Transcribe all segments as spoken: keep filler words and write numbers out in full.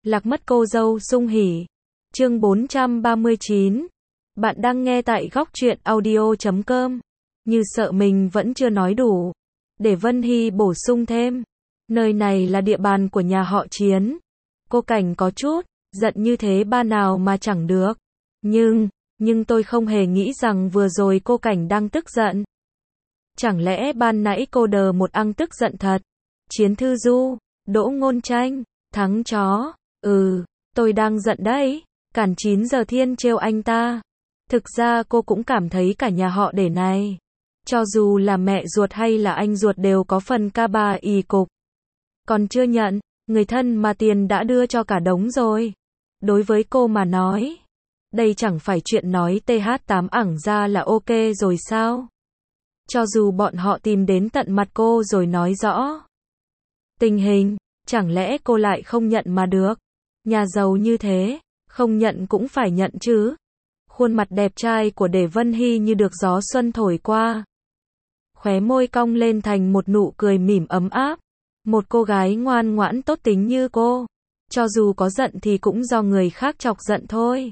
Lạc mất cô dâu Sung Hỉ. Chương bốn trăm ba mươi chín. Bạn đang nghe tại góc truyện audio chấm com. Như sợ mình vẫn chưa nói đủ. Để Vân Hy bổ sung thêm. Nơi này là địa bàn của nhà họ Chiến. Cô Cảnh có chút giận như thế ba nào mà chẳng được. Nhưng, nhưng tôi không hề nghĩ rằng vừa rồi cô Cảnh đang tức giận. Chẳng lẽ ban nãy cô đờ một ăng tức giận thật? Chiến Thư Du, Đỗ Ngôn Tranh, thắng chó. Ừ, tôi đang giận đấy. Cản chín giờ thiên trêu anh ta. Thực ra cô cũng cảm thấy cả nhà họ Để này, cho dù là mẹ ruột hay là anh ruột đều có phần ca bà ì cục. Còn chưa nhận, người thân mà tiền đã đưa cho cả đống rồi. Đối với cô mà nói, đây chẳng phải chuyện nói tê hát tám ẳng ra là ok rồi sao? Cho dù bọn họ tìm đến tận mặt cô rồi nói rõ tình hình, chẳng lẽ cô lại không nhận mà được? Nhà giàu như thế, không nhận cũng phải nhận chứ. Khuôn mặt đẹp trai của Để Vân Hy như được gió xuân thổi qua. Khóe môi cong lên thành một nụ cười mỉm ấm áp. Một cô gái ngoan ngoãn tốt tính như cô, cho dù có giận thì cũng do người khác chọc giận thôi.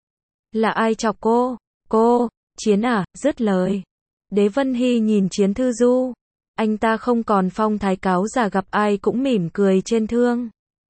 Là ai chọc cô? Cô, Chiến à, dứt lời. Đế Vân Hy nhìn Chiến Thư Du. Anh ta không còn phong thái cáo già gặp ai cũng mỉm cười trên thương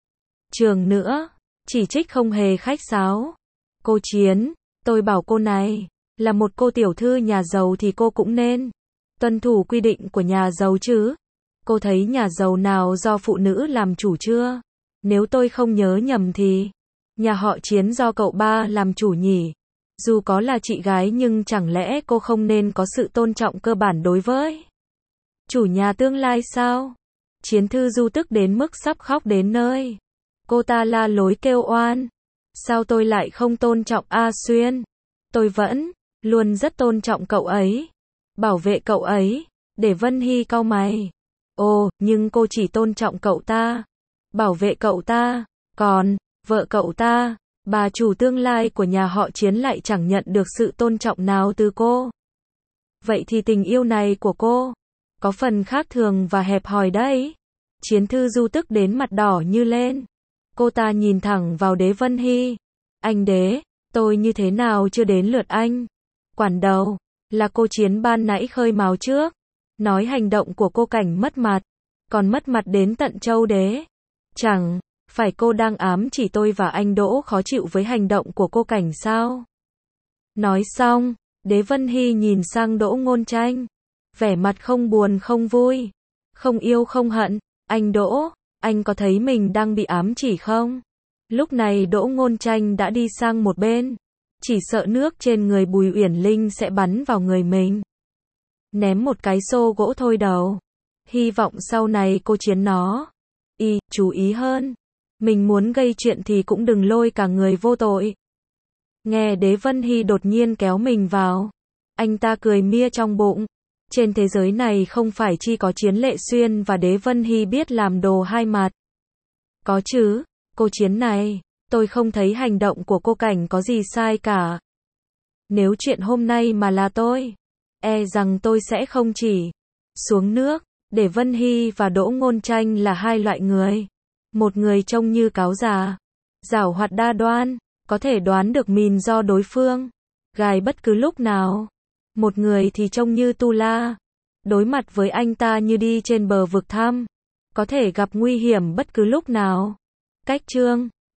trường nữa, chỉ trích không hề khách sáo. Cô Chiến, tôi bảo cô này, là một cô tiểu thư nhà giàu thì cô cũng nên tuân thủ quy định của nhà giàu chứ. Cô thấy nhà giàu nào do phụ nữ làm chủ chưa? Nếu tôi không nhớ nhầm thì nhà họ Chiến do cậu ba làm chủ nhỉ? Dù có là chị gái nhưng chẳng lẽ cô không nên có sự tôn trọng cơ bản đối với chủ nhà tương lai sao? Chiến Thư Du tức đến mức sắp khóc đến nơi. Cô ta la lối kêu oan. Sao tôi lại không tôn trọng A Xuyên? Tôi vẫn luôn rất tôn trọng cậu ấy, bảo vệ cậu ấy. Để Vân Hy cau mày. Ồ, nhưng cô chỉ tôn trọng cậu ta, bảo vệ cậu ta, còn vợ cậu ta, bà chủ tương lai của nhà họ Chiến lại chẳng nhận được sự tôn trọng nào từ cô. Vậy thì tình yêu này của cô có phần khác thường và hẹp hòi đấy. Chiến Thư Du tức đến mặt đỏ như lên. Cô ta nhìn thẳng vào Đế Vân Hy. Anh Đế, tôi như thế nào chưa đến lượt anh? Quản đầu, là cô Chiến ban nãy khơi mào trước. Nói hành động của cô Cảnh mất mặt, còn mất mặt đến tận châu Đế. Chẳng phải cô đang ám chỉ tôi và anh Đỗ khó chịu với hành động của cô Cảnh sao? Nói xong, Đế Vân Hy nhìn sang Đỗ Ngôn Tranh, vẻ mặt không buồn không vui, không yêu không hận. Anh Đỗ, anh có thấy mình đang bị ám chỉ không? Lúc này Đỗ Ngôn Tranh đã đi sang một bên, chỉ sợ nước trên người Bùi Uyển Linh sẽ bắn vào người mình. Ném một cái xô gỗ thôi đầu. Hy vọng sau này cô Chiến nó y chú ý hơn. Mình muốn gây chuyện thì cũng đừng lôi cả người vô tội. Nghe Đế Vân Hy đột nhiên kéo mình vào, anh ta cười mia trong bụng. Trên thế giới này không phải chỉ có Chiến Lệ Xuyên và Đế Vân Hy biết làm đồ hai mặt. Có chứ, cô Chiến này, tôi không thấy hành động của cô Cảnh có gì sai cả. Nếu chuyện hôm nay mà là tôi, e rằng tôi sẽ không chỉ xuống nước. Để Vân Hy và Đỗ Ngôn Tranh là hai loại người. Một người trông như cáo già, giảo hoạt đa đoan, có thể đoán được mìn do đối phương gài bất cứ lúc nào. Một người thì trông như tu la, đối mặt với anh ta như đi trên bờ vực thẳm, có thể gặp nguy hiểm bất cứ lúc nào. Cách Trương